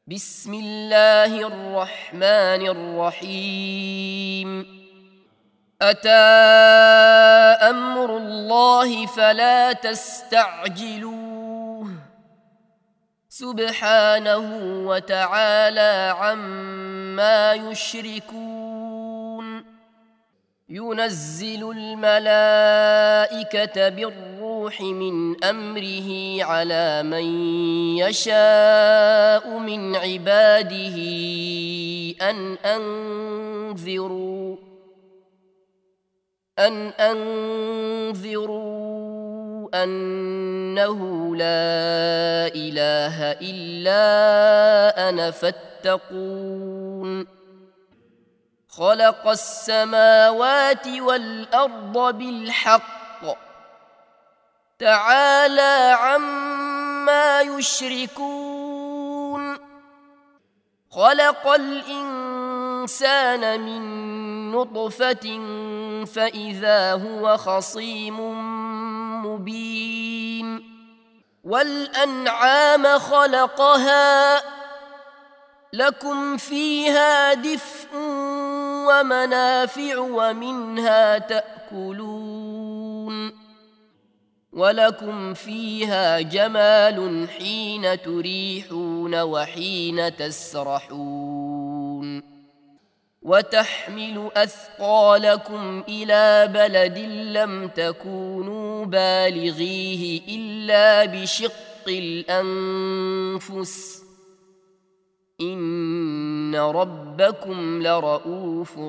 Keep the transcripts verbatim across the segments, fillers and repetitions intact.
بسم الله الرحمن الرحيم أتى أمر الله فلا تستعجلوه سبحانه وتعالى عما يشركون ينزل الملائكة بالروح من أمره على من يشاء من عباده أن أنذروا أن أنذروا أنه لا إله إلا أنا فاتقون خلق السماوات والأرض بالحق تعالى عما يشركون خلق الإنسان من نطفة فإذا هو خصيم مبين والأنعام خلقها لكم فيها دفء ومنافع ومنها تأكلون ولكم فيها جمال حين تريحون وحين تسرحون وتحمل أثقالكم إلى بلد لم تكونوا بالغيه إلا بشق الأنفس إن ربكم لرؤوف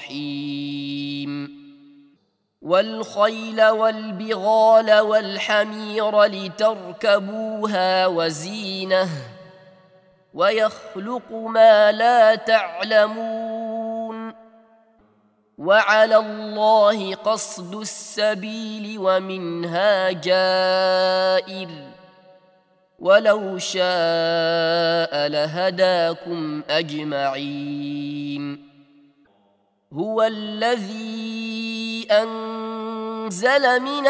رحيم والخيل والبغال والحمير لتركبوها وزينة ويخلق ما لا تعلمون وعلى الله قصد السبيل ومنها جائر ولو شاء لهداكم أجمعين هو الذي أنزل من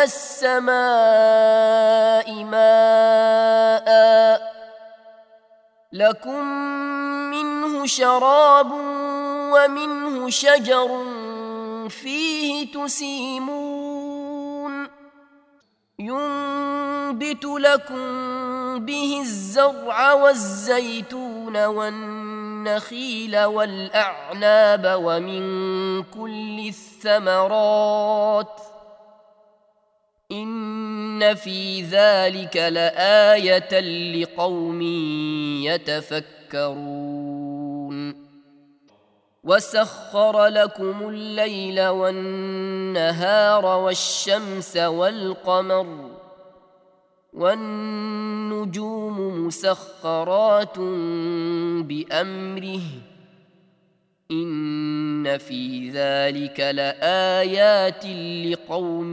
السماء ماء لكم منه شراب ومنه شجر فيه تسيمون ينبت لكم به الزرع والزيتون والنخيل والأعناب ومن كل الثمرات إن في ذلك لآية لقوم يتفكرون وسخر لكم الليل والنهار والشمس والقمر والنجوم مسخرات بأمره إن في ذلك لآيات لقوم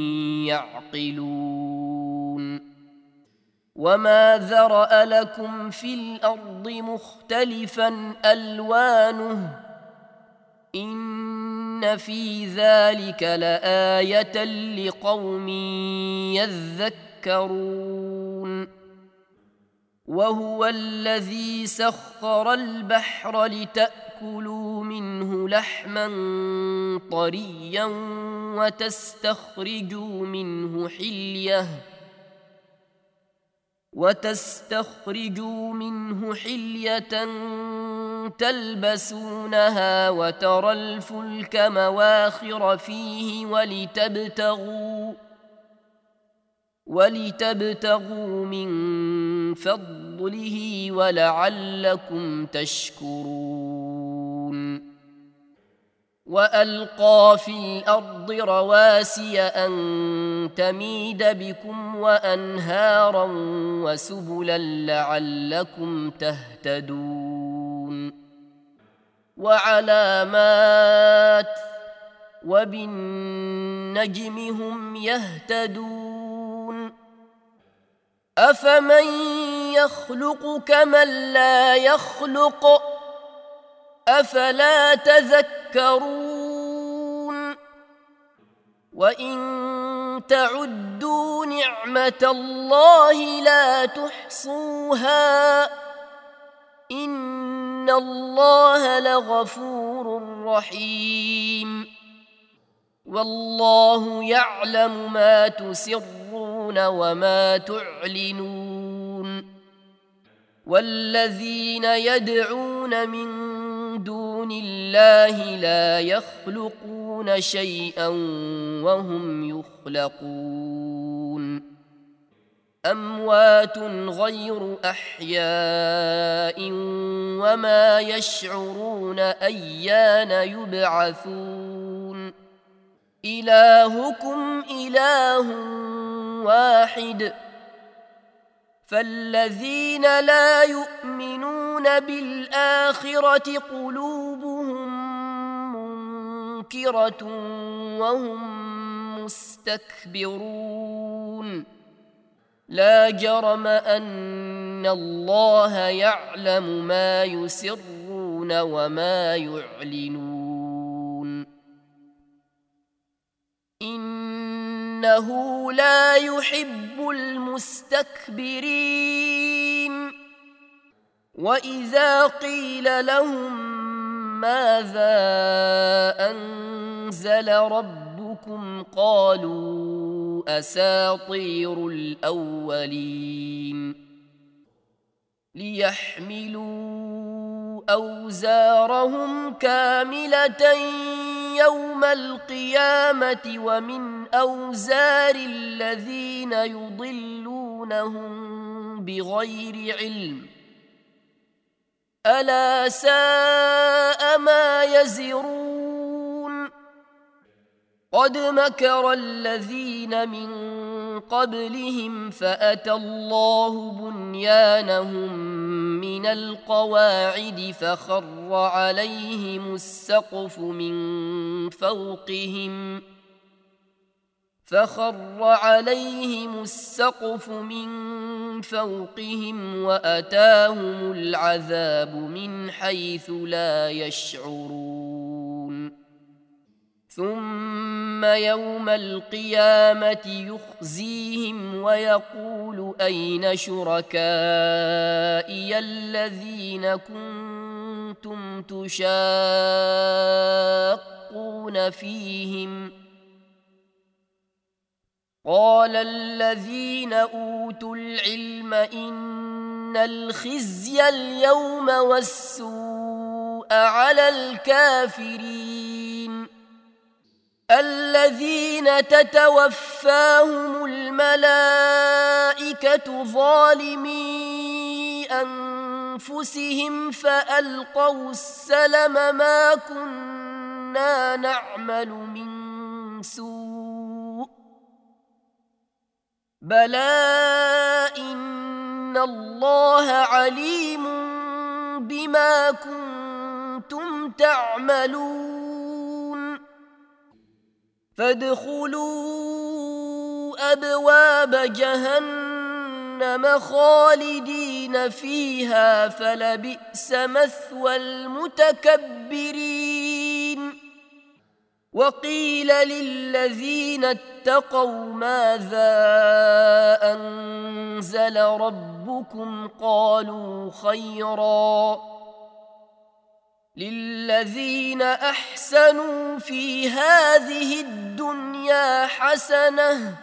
يعقلون وما ذرأ لكم في الأرض مختلفا ألوانه إن في ذلك لآية لقوم يذكرون وهو الذي سخر البحر لتأكلوا منه لحما طريا وتستخرجوا منه حلية وتستخرجوا منه حلية تلبسونها وترى الفلك مواخر فيه ولتبتغوا ولتبتغوا من فضله ولعلكم تشكرون وألقى في الأرض رواسي أن تميد بكم وأنهارا وسبلا لعلكم تهتدون وعلامات وبالنجم هم يهتدون أفمن يخلق كمن لا يخلق أفلا تذكرون وإن تعدوا نعمة الله لا تحصوها إن الله لغفور رحيم والله يعلم ما تسرون وما تعلنون والذين يدعون من دون الله لا يخلقون شيئا وهم يخلقون أموات غير أحياء وما يشعرون أيان يبعثون إلهكم إله واحد فالذين لا يؤمنون بالآخرة قلوبهم منكرة وهم مستكبرون لا جرم أن الله يعلم ما يسرون وما يعلنون إنه لا يحب المستكبرين وإذا قيل لهم ماذا أنزل ربكم قالوا أساطير الأولين ليحملوا أوزارهم كاملة يوم القيامة ومن أوزار الذين يضلونهم بغير علم ألا ساء ما يزرون قد مكر الذين من قبلهم فأتى الله بنيانهم من القواعد فخر عليهم السقف من فوقهم فخر عليهم السقف من فوقهم وأتاهم العذاب من حيث لا يشعرون ثم يوم القيامة يخزيهم ويقول أين شركائي الذين كنتم تشاقون فيهم قال الذين أوتوا العلم إن الخزي اليوم والسوء على الكافرين الذين تتوفاهم الملائكة ظالمي أنفسهم فألقوا السلم ما كنا نعمل من سوء بلى إن الله عليم بما كنتم تعملون فادخلوا أبواب جهنم خالدين فيها فلبئس مثوى المتكبرين وقيل للذين اتقوا ماذا أنزل ربكم قالوا خيرا للذين أحسنوا في هذه الدنيا حسنة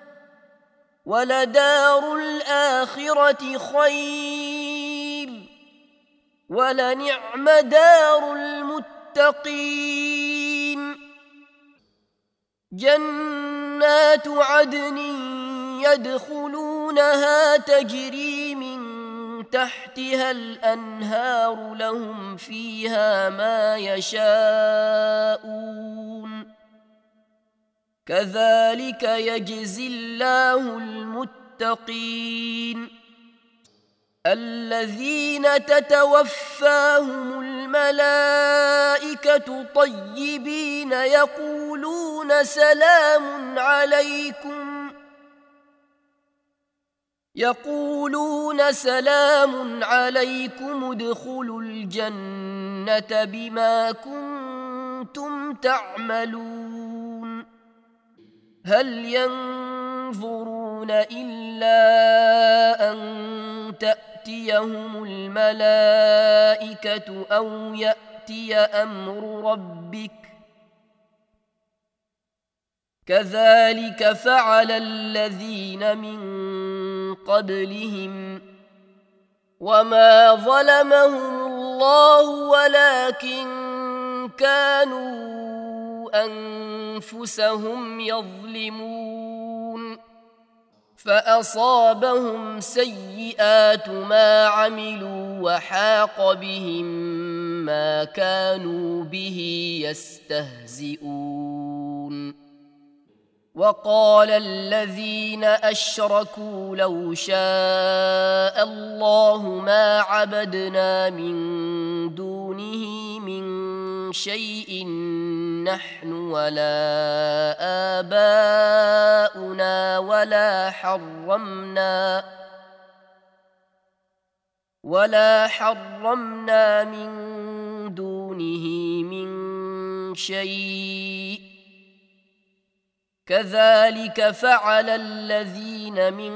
ولدار الآخرة خير ولنعم دار المتقين جنات عدن يدخلونها تجري من تحتها الأنهار لهم فيها ما يشاءون كذلك يجزي الله المتقين الذين تتوفاهم الملائكة طيبين يقولون سلام عليكم يقولون سلام عليكم ادخلوا الجنة بما كنتم تعملون هل ينظرون إلا أن تأتي تأتيهم الملائكة أو يأتي أمر ربك كذلك فعل الذين من قبلهم وما ظلمهم الله ولكن كانوا أنفسهم يظلمون فأصابهم سيئات ما عملوا وحاق بهم ما كانوا به يستهزئون وقال الذين أشركوا لو شاء الله ما عبدنا من دونه من شيء نحن ولا آباؤنا ولا حرمنا ولا حرمنا من دونه من شيء كذلك فعل الذين من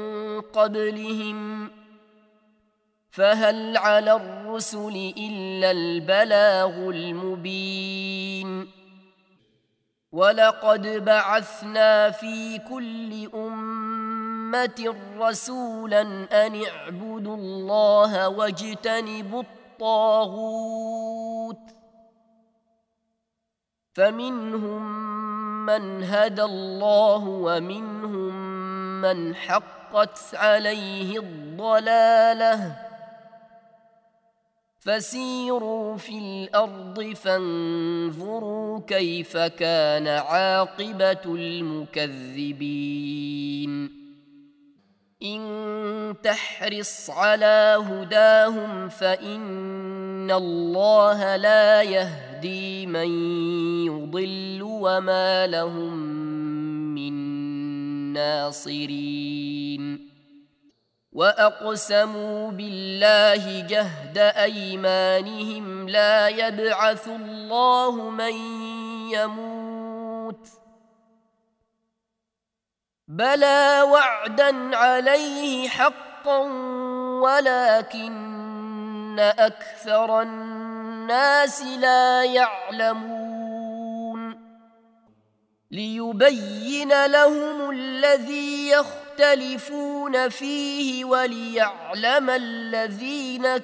قبلهم فهل على الرسل إلا البلاغ المبين ولقد بعثنا في كل أمة رسولا أن اعبدوا الله واجتنبوا الطاغوت فمنهم من هدى الله ومنهم من حقت عليه الضلالة فسيروا في الأرض فانظروا كيف كان عاقبة المكذبين إن تحرص على هداهم فإن الله لا يهدي من يضل وما لهم من ناصرين وأقسموا بالله جهد أيمانهم لا يبعث الله من يموت بلى وعدا عليه حقا ولكن أكثر الناس لا يعلمون ليبين لهم الذي يختلفون فيه وليعلم الذين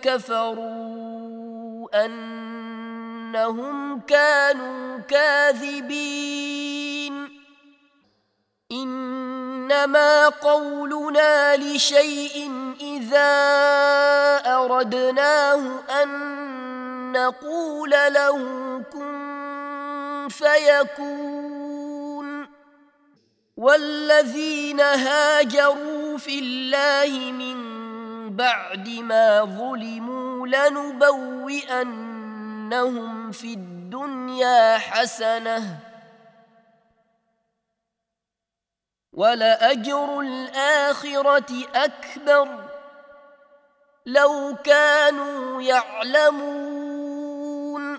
كفروا أنهم كانوا كاذبين إنما قولنا لشيء إذا أردناه أن نقول له كن فيكون والذين هاجروا في الله من بعد ما ظلموا لنبوئنهم في الدنيا حسنة ولأجر الآخرة أكبر لو كانوا يعلمون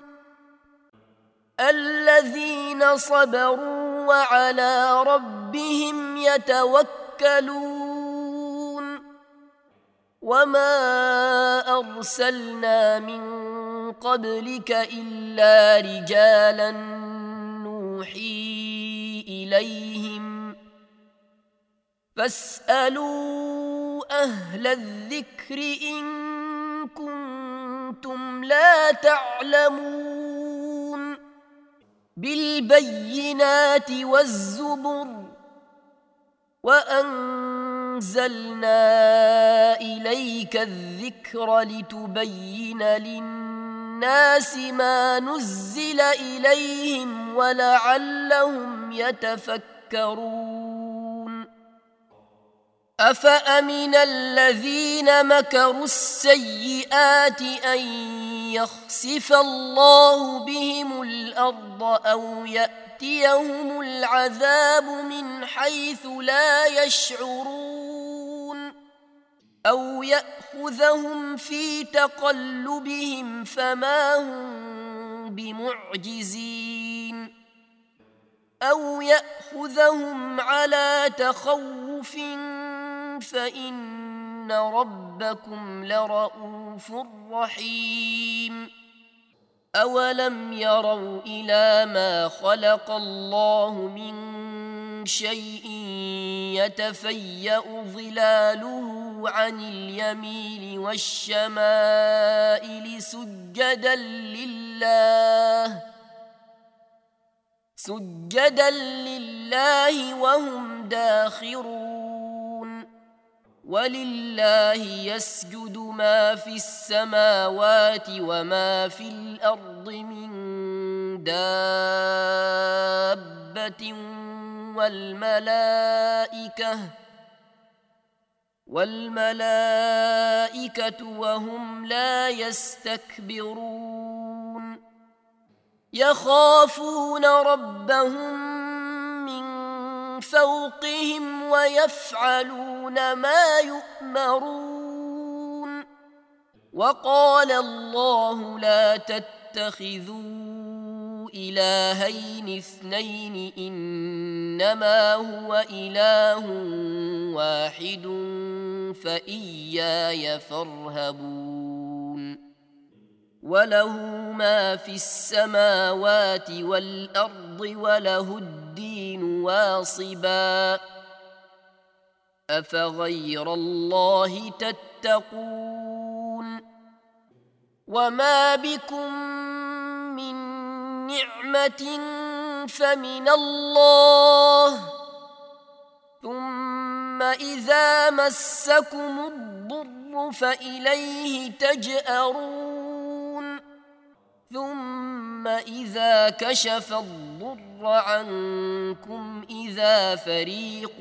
الذين صبروا وعلى ربهم يتوكلون وما أرسلنا من قبلك إلا رجالا نوحي إليهم فاسألوا أهل الذكر إن كنتم لا تعلمون بالبينات والزبر وأنزلنا إليك الذكر لتبين للناس ما نزل إليهم ولعلهم يتفكرون أفأمن الذين مكروا السيئات أن يخسف الله بهم الأرض أو يأتيهم العذاب من حيث لا يشعرون أو يأخذهم في تقلبهم فما هم بمعجزين أو يأخذهم على تخوف فإن إن ربكم لرؤوف رحيم أولم يروا إلى ما خلق الله من شيء يتفيأ ظلاله عن اليمين والشمائل سجدا لله سجدا لله وهم داخرون ولله يسجد ما في السماوات وما في الأرض من دابة والملائكة والملائكة وهم لا يستكبرون يخافون ربهم من فوقهم ويفعلون ما يؤمرون وقال الله لا تتخذوا إلهين اثنين إنما هو إله واحد فإياي فارهبون وله ما في السماوات والأرض وله الدين واصبا أفغير الله تتقون وما بكم من نعمة فمن الله ثم إذا مسكم الضر فإليه تجأرون ثم إذا كشف الضر عنكم إذا فريق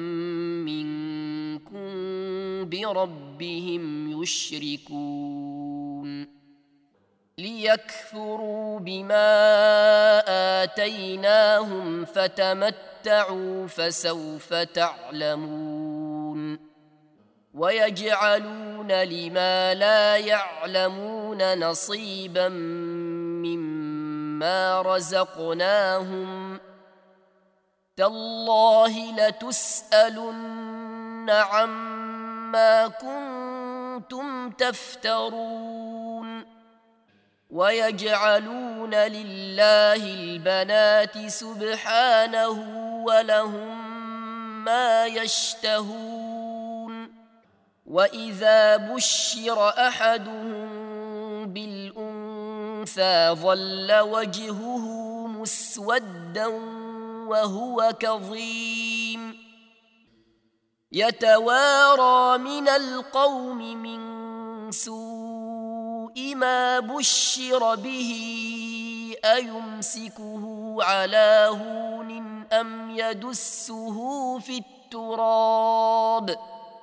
منكم بربهم يشركون ليكفروا بما آتيناهم فتمتعوا فسوف تعلمون ويجعلون لما لا يعلمون نصيبا مما رزقناهم تالله لتسألن عما كنتم تفترون ويجعلون لله البنات سبحانه ولهم ما يشتهون وإذا بشر أحدهم بالأنثى ظل وجهه مسودا وهو كظيم يتوارى من القوم من سوء ما بشر به أيمسكه على هون أم يدسه في التراب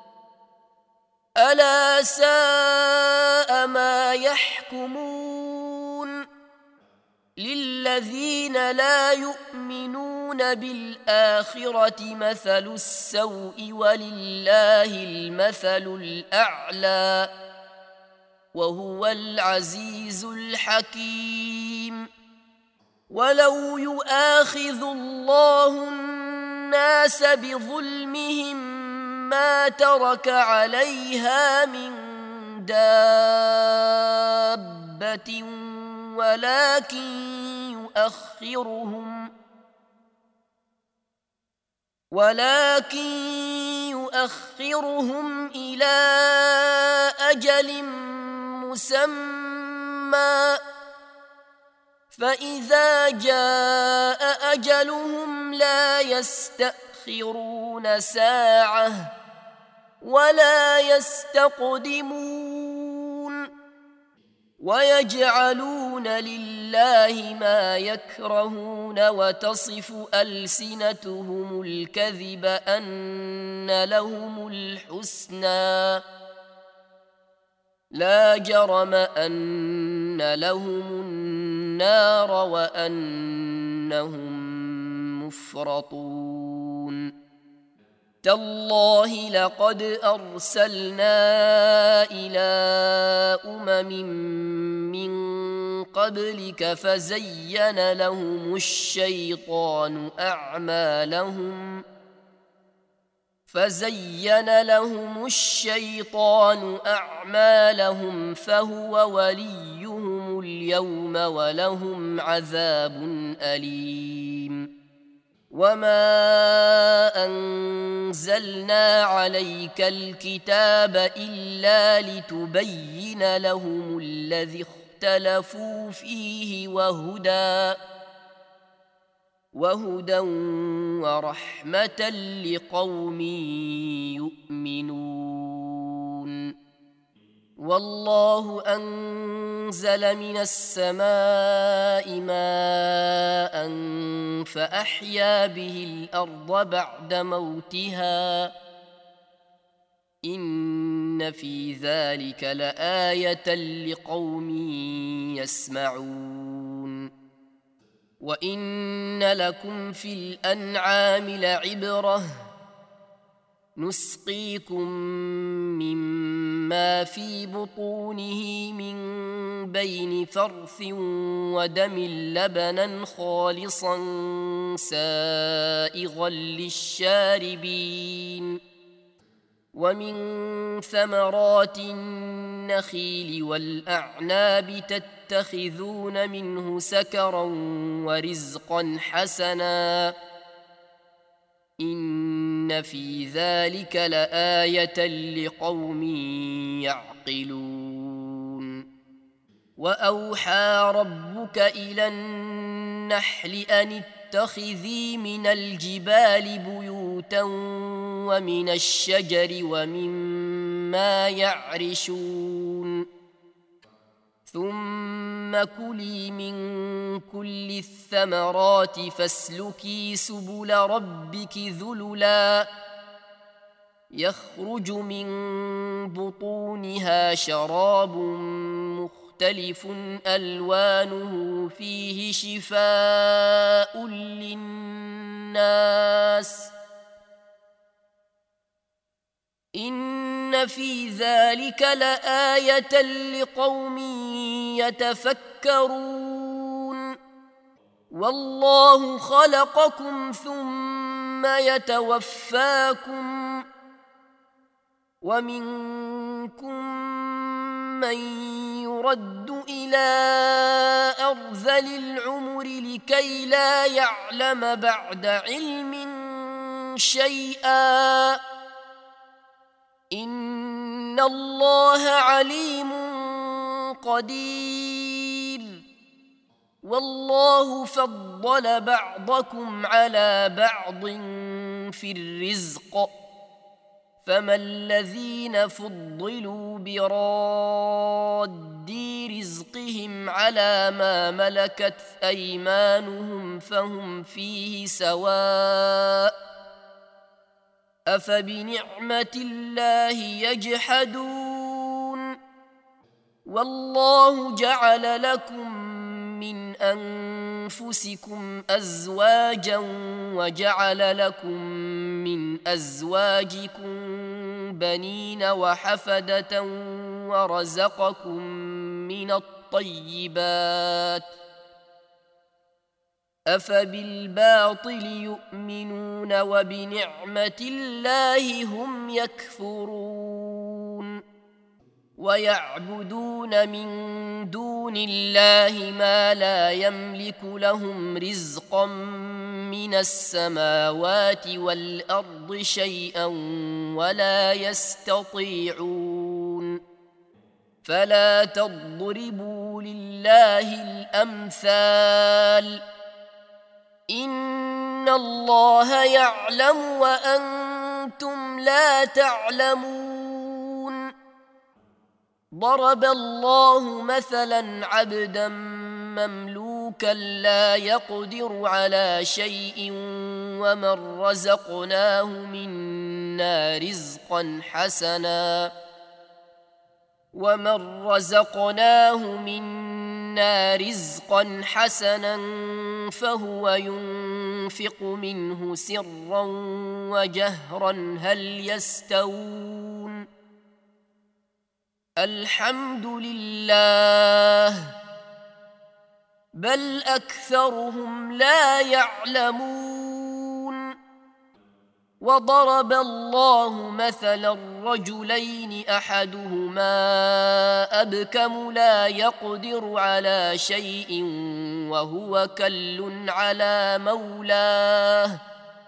ألا ساء ما يحكمون للذين لا يؤمنون بالآخرة مثل السوء ولله المثل الأعلى وهو العزيز الحكيم ولو يؤاخذ الله الناس بظلمهم ما ترك عليها من دابة ولكن يؤخرهم ولكن يؤخرهم إلى أجل مسمى فإذا جاء أجلهم لا يستأخرون ساعة ولا يستقدمون ويجعلون لله ما يكرهون وتصف ألسنتهم الكذب أن لهم الحسنى لا جرم أن لهم النار وأنهم مفرطون تالله لقد أرسلنا إلى أمم من قبلك فزين لهم الشيطان أعمالهم فزين لهم الشيطان أعمالهم فهو وليهم اليوم ولهم عذاب أليم وما أنزلنا عليك الكتاب إلا لتبين لهم الذي اختلفوا فيه وهدى وهدى ورحمة لقوم يؤمنون والله أنزل من السماء ماء فأحيا به الأرض بعد موتها إن في ذلك لآية لقوم يسمعون وإن لكم في الأنعام لعبرة نسقيكم مما في بطونه من بين فرث ودم لبنا خالصا سائغا للشاربين ومن ثمرات النخيل والأعناب تتخذون منه سكرا ورزقا حسنا إن في ذلك لآية لقوم يعقلون وأوحى ربك إلى النحل أن اتخذي من الجبال بيوتا ومن الشجر ومما يعرشون ثم كلي من كل الثمرات فاسلكي سبل ربك ذللا يخرج من بطونها شراب مختلف ألوانه فيه شفاء للناس إن في ذلك لآية لقوم يتفكرون والله خلقكم ثم يتوفاكم ومنكم من يرد إلى أرذل العمر لكي لا يعلم بعد علم شيئا إن الله عليم قدير والله فضل بعضكم على بعض في الرزق فما الذين فضلوا براد رزقهم على ما ملكت أيمانهم فهم فيه سواء أفبنعمة الله يجحدون والله جعل لكم من أنفسكم أزواجا وجعل لكم من أزواجكم بنين وحفدة ورزقكم من الطيبات أفبالباطل يؤمنون وبنعمة الله هم يكفرون ويعبدون من دون الله ما لا يملك لهم رزقا من السماوات والأرض شيئا ولا يستطيعون فلا تضربوا لله الأمثال إن الله يعلم وأنتم لا تعلمون ضرب الله مثلا عبدا مملوكا لا يقدر على شيء ومن رزقناه منا رزقا حسنا ومن رزقناه منا رزقا حسنا فهو ينفق منه سرا وجهرا هل يستوون الحمد لله بل أكثرهم لا يعلمون وضرب الله مثلا رجلين أحدهما أبكم لا يقدر على شيء وهو كل على مولاه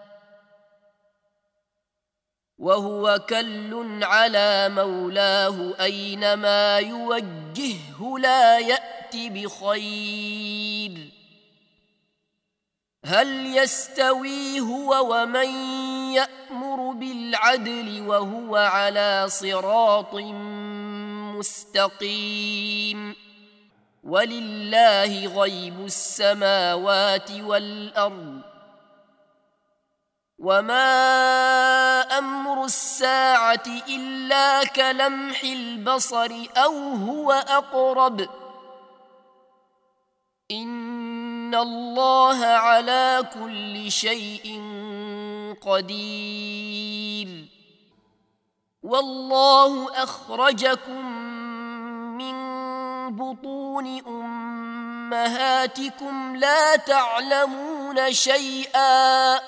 وهو كل على مولاه أينما يوجهه لا يأت بخير هل يستوي هو ومن يأمر بالعدل وهو على صراط مستقيم ولله غيب السماوات والأرض وما أمر الساعة إلا كلمح البصر أو هو أقرب إن الله على كل شيء قدير والله أخرجكم من بطون أمهاتكم لا تعلمون شيئا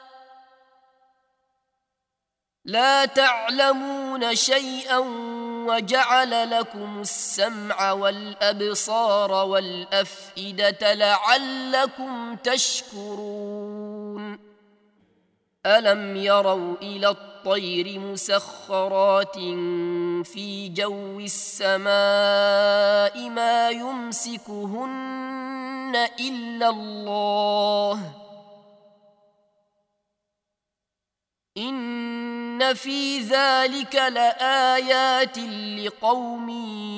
لا تعلمون شيئا وجعل لكم السمع والأبصار والأفئدة لعلكم تشكرون ألم يروا إلى الطير مسخرات في جو السماء ما يمسكهن إلا الله إن في ذلك لآيات لقوم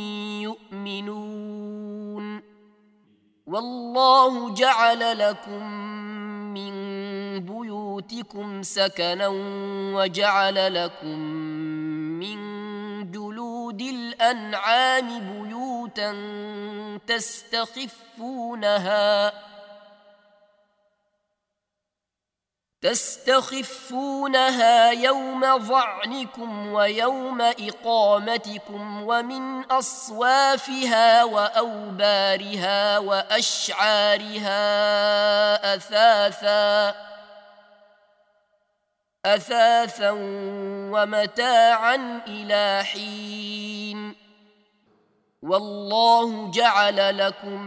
يؤمنون والله جعل لكم من بيوتكم سكنا وجعل لكم من جلود الأنعام بيوتا تستخفونها تستخفونها يوم ظعنكم ويوم إقامتكم ومن أصوافها وأوبارها وأشعارها أثاثا أثاثا ومتاعا إلى حين والله جعل لكم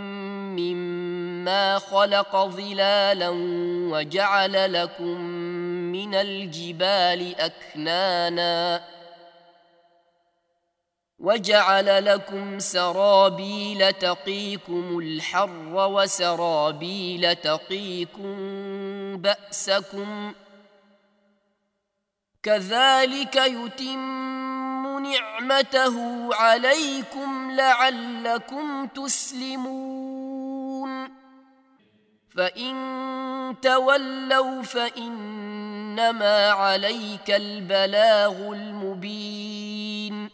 مما خلق ظلالا وجعل لكم من الجبال أكنانا وجعل لكم سرابيل تقيكم الحر وسرابيل تقيكم بأسكم كذلك يتم نعمته عليكم لعلكم تسلمون فإن تولوا فإنما عليك البلاغ المبين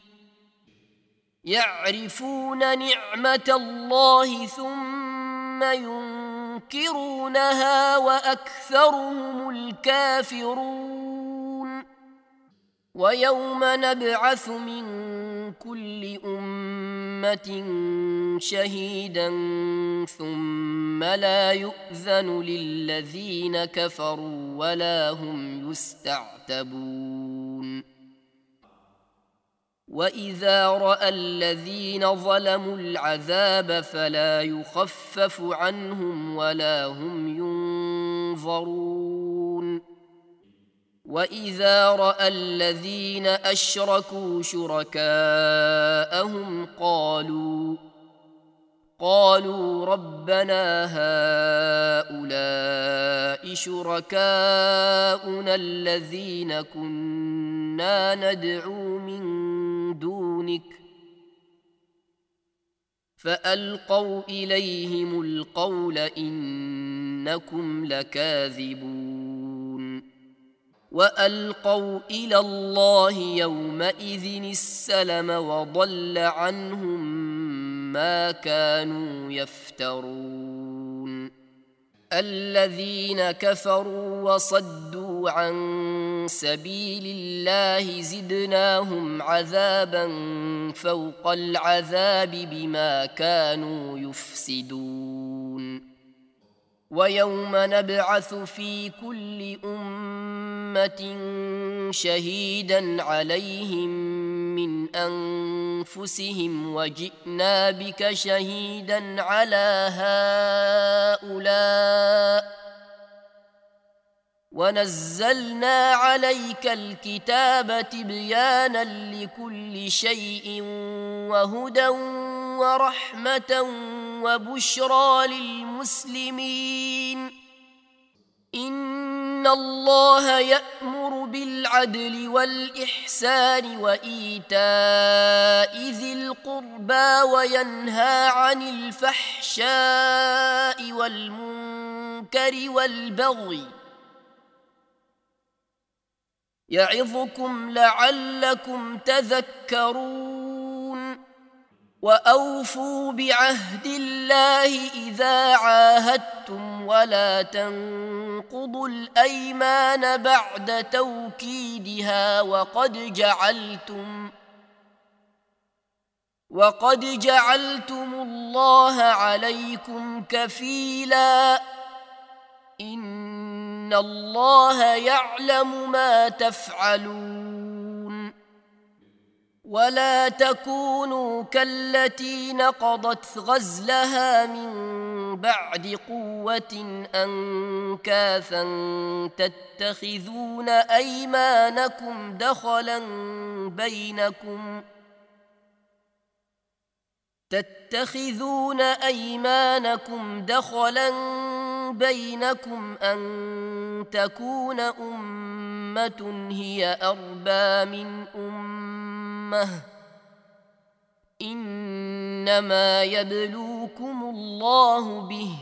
يعرفون نعمة الله ثم ينكرونها وأكثرهم الكافرون ويوم نبعث من كل أمة شهيدا ثم لا يؤذن للذين كفروا ولا هم يستعتبون وإذا رأى الذين ظلموا العذاب فلا يخفف عنهم ولا هم ينظرون وإذا رأى الذين أشركوا شركاءهم قالوا قالوا ربنا هؤلاء شركاؤنا الذين كنا ندعو من دونك فألقوا إليهم القول إنكم لكاذبون وألقوا إلى الله يومئذ السلم وضل عنهم ما كانوا يفترون الذين كفروا وصدوا عن سبيل الله زدناهم عذابا فوق العذاب بما كانوا يفسدون ويوم نبعث في كل أمة شهيدا عليهم من أنفسهم وجئنا بك شهيدا على هؤلاء ونزلنا عليك الكتاب تبيانا لكل شيء وهدى ورحمة وبشرى للمسلمين إن الله يأمر بالعدل والإحسان وإيتاء ذي القربى وينهى عن الفحشاء والمنكر والبغي يعظكم لعلكم تذكرون وأوفوا بعهد الله إذا عاهدتم ولا تنقضوا الأيمان بعد توكيدها وقد جعلتم وقد جعلتم الله عليكم كفيلا إن الله يعلم ما تفعلون ولا تكونوا كالتي نقضت غزلها من بعد قوة أنكاثا تتخذون أيمانكم دخلا بينكم تتخذون أيمانكم دخلا بينكم أن تكون أمة هي أربى من أمة إنما يبلوكم الله به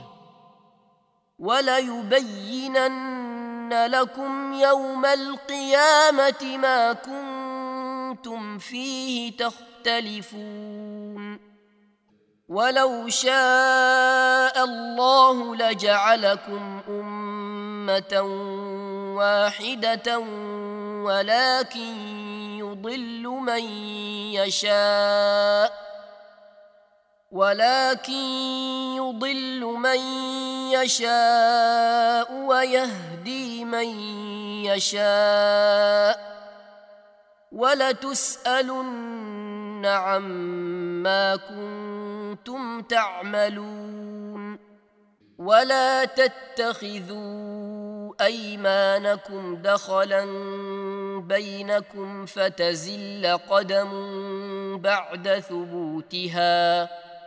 وليبينن لكم يوم القيامة ما كنتم فيه تختلفون ولو شاء الله لجعلكم أمة واحدة ولكن يضل من يشاء ولكن يضل من يشاء ويهدي من يشاء ولتسألن عما كنتم تعملون ولا تتخذوا أيمانكم دخلا بينكم فتزل قدم بعد ثبوتها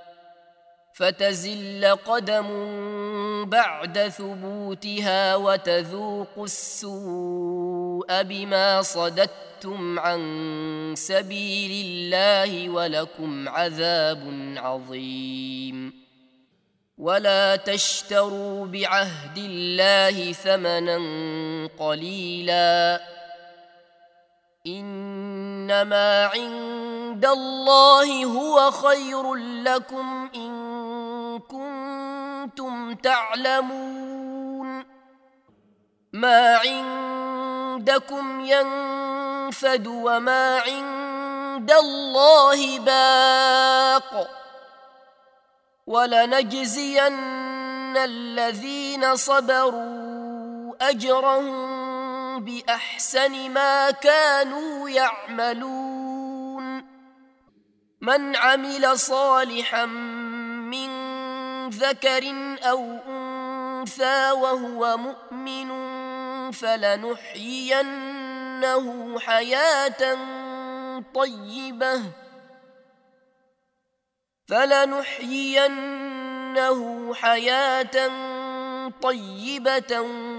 فتزل قدم بعد ثبوتها وتذوقوا السوء بما صددتم عن سبيل الله ولكم عذاب عظيم ولا تشتروا بعهد الله ثمنا قليلا إنما عند الله هو خير لكم إن كنتم تعلمون ما عندكم ينفد وما عند الله باق ولنجزين الذين صبروا أجرهم بأحسن ما كانوا يعملون من عمل صالحا من ذكر أو أنثى وهو مؤمن فلنحيينه حياة طيبة فلنحيينه حياة طيبة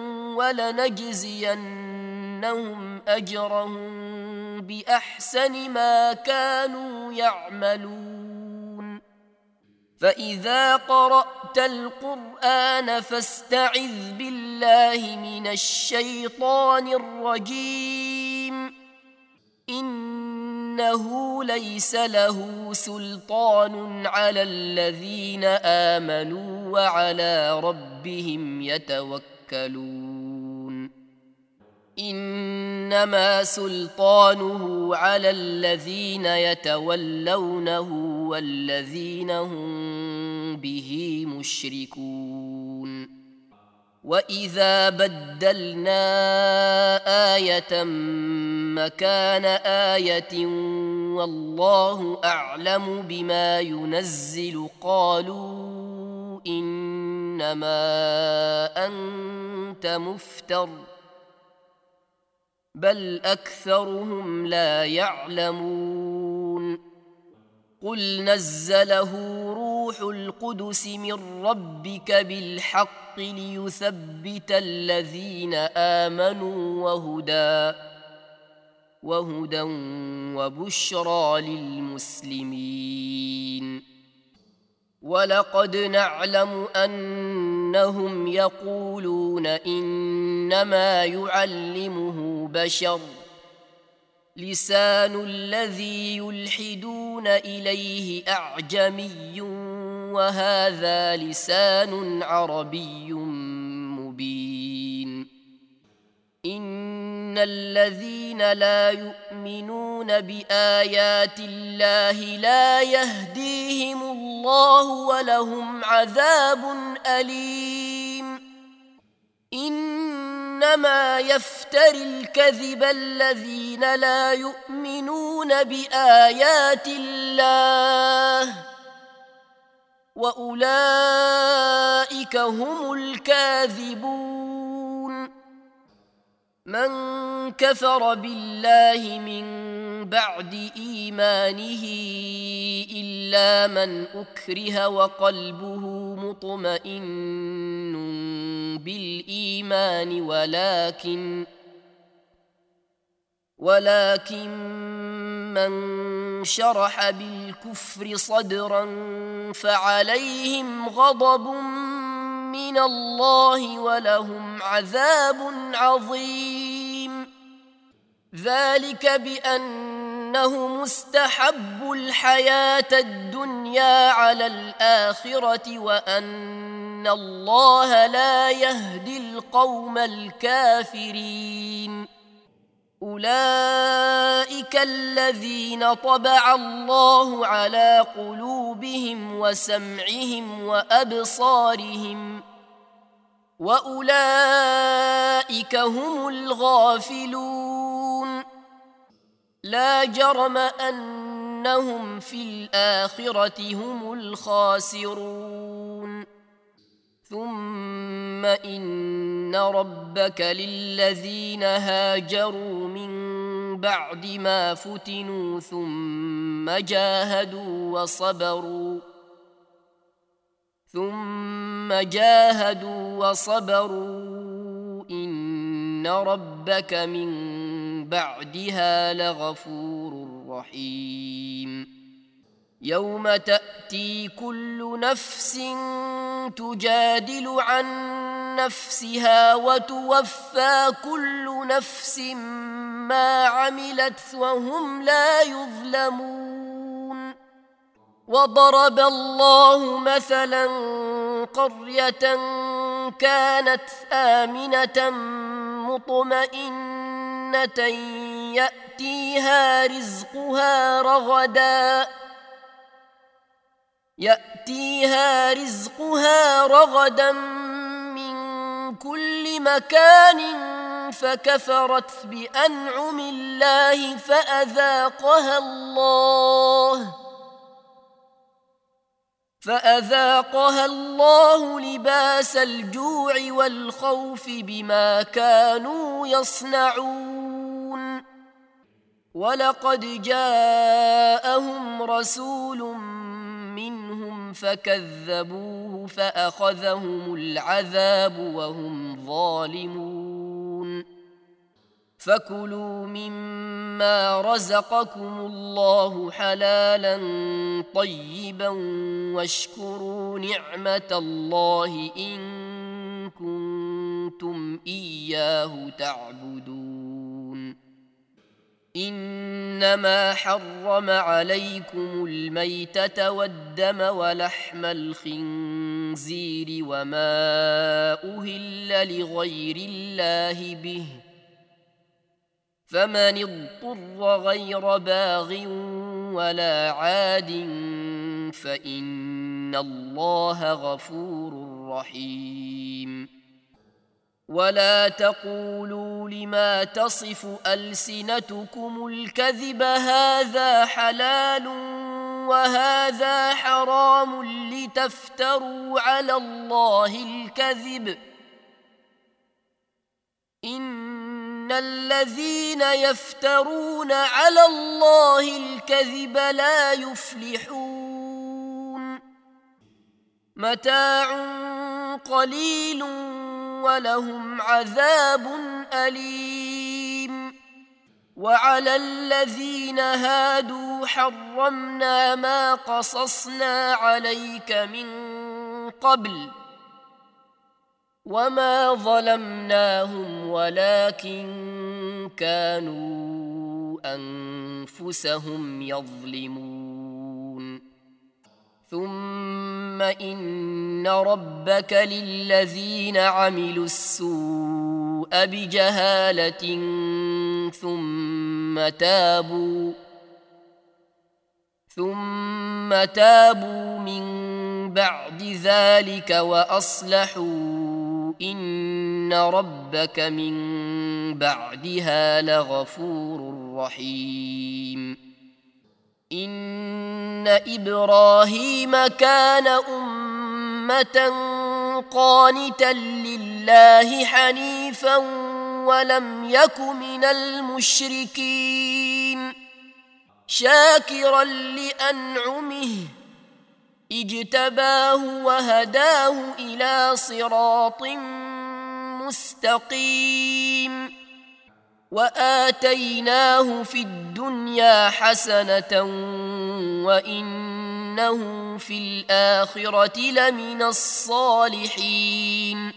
ولنجزينهم أجرهم بأحسن ما كانوا يعملون فإذا قرأت القرآن فاستعذ بالله من الشيطان الرجيم إنه ليس له سلطان على الذين آمنوا وعلى ربهم يتوكلون إنما سلطانه على الذين يتولونه والذين هم به مشركون وإذا بدلنا آية مكان آية والله أعلم بما ينزل قالوا إنما أنت مفتر بل أكثرهم لا يعلمون قل نزله روح القدس من ربك بالحق ليثبت الذين آمنوا وهدى وهدى وبشرى للمسلمين ولقد نعلم أنهم يقولون إنما يعلمه بشر لسان الذي يلحدون إليه أعجمي وهذا لسان عربي مبين إن الذين لا يؤمنون بآيات الله لا يهديهم الله ولهم عذاب أليم إنما يفتري الكذب الذين لا يؤمنون بآيات الله وأولئك هم الكاذبون من كفر بالله من بعد إيمانه إلا من أكره وقلبه مطمئن بالإيمان ولكن ولكن من شرح بالكفر صدرا فعليهم غضب من الله ولهم عذاب عظيم ذلك بأنه مستحب الحياة الدنيا على الآخرة وأن الله لا يهدي القوم الكافرين أولئك الذين طبع الله على قلوبهم وسمعهم وأبصارهم وأولئك هم الغافلون لا جرم أنهم في الآخرة هم الخاسرون ثم إن ربك للذين هاجروا من بعد ما فتنوا ثم جاهدوا وصبروا ثم جاهدوا وصبروا إن ربك من بعدها لغفور رحيم يوم تأتي كل نفس تجادل عن نفسها وتوفى كل نفس ما عملت وهم لا يظلمون وضرب الله مثلا قرية كانت آمنة مطمئنة يأتيها رزقها رغدا يأتيها رزقها رغدا من كل مكان فكفرت بأنعم الله فأذاقها الله فأذاقها الله لباس الجوع والخوف بما كانوا يصنعون ولقد جاءهم رسول منهم فكذبوه فأخذهم العذاب وهم ظالمون فكلوا مما رزقكم الله حلالا طيبا واشكروا نعمة الله إن كنتم إياه تعبدون إنما حرم عليكم الميتة والدم ولحم الخنزير وما أهل لغير الله به فمن اضطر غير باغ ولا عاد فإن الله غفور رحيم ولا تقولوا لما تصف ألسنتكم الكذب هذا حلال وهذا حرام لتفتروا على الله الكذب إن الذين يفترون على الله الكذب لا يفلحون متاع قليل ولهم عذاب أليم وعلى الذين هادوا حرمنا ما قصصنا عليك من قبل وما ظلمناهم ولكن كانوا أنفسهم يظلمون ثم إن ربك للذين عملوا السوء بجهالة ثم تابوا ثم تابوا من بعد ذلك وأصلحوا إن ربك من بعدها لغفور رحيم إن إبراهيم كان أمة قانتا لله حنيفا ولم يك من المشركين شاكرا لأنعمه اجتباه وهداه إلى صراط مستقيم وآتيناه في الدنيا حسنة وإنه في الآخرة لمن الصالحين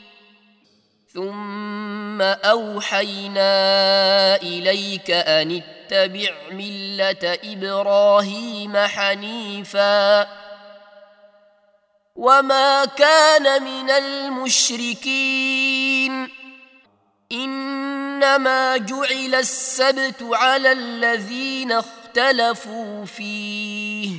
ثم أوحينا إليك أن اتبع ملة إبراهيم حنيفا وما كان من المشركين إنما جعل السبت على الذين اختلفوا فيه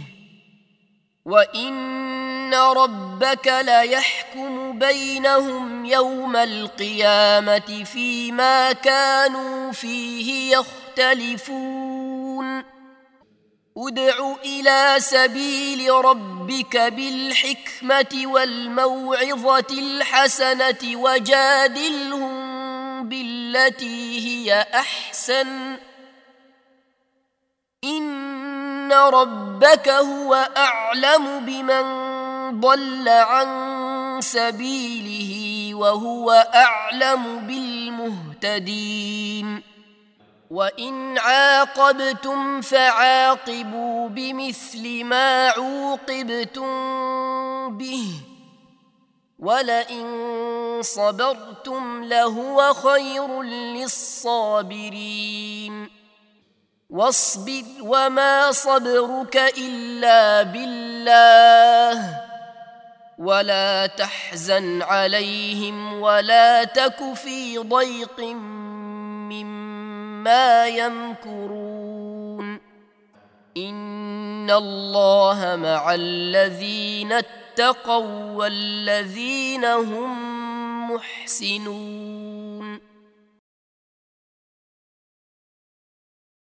وإن ربك ليحكم بينهم يوم القيامة فيما كانوا فيه يختلفون ادع إلى سبيل ربك بالحكمة والموعظة الحسنة وجادلهم بالتي هي أحسن إن ربك هو أعلم بمن ضل عن سبيله وهو أعلم بالمهتدين وإن عاقبتم فعاقبوا بمثل ما عوقبتم به ولئن صبرتم لهو خير للصابرين واصبر وما صبرك إلا بالله ولا تحزن عليهم ولا تك في ضيق مما يمكرون إن الله مع الذين اتقوا والذين هم محسنون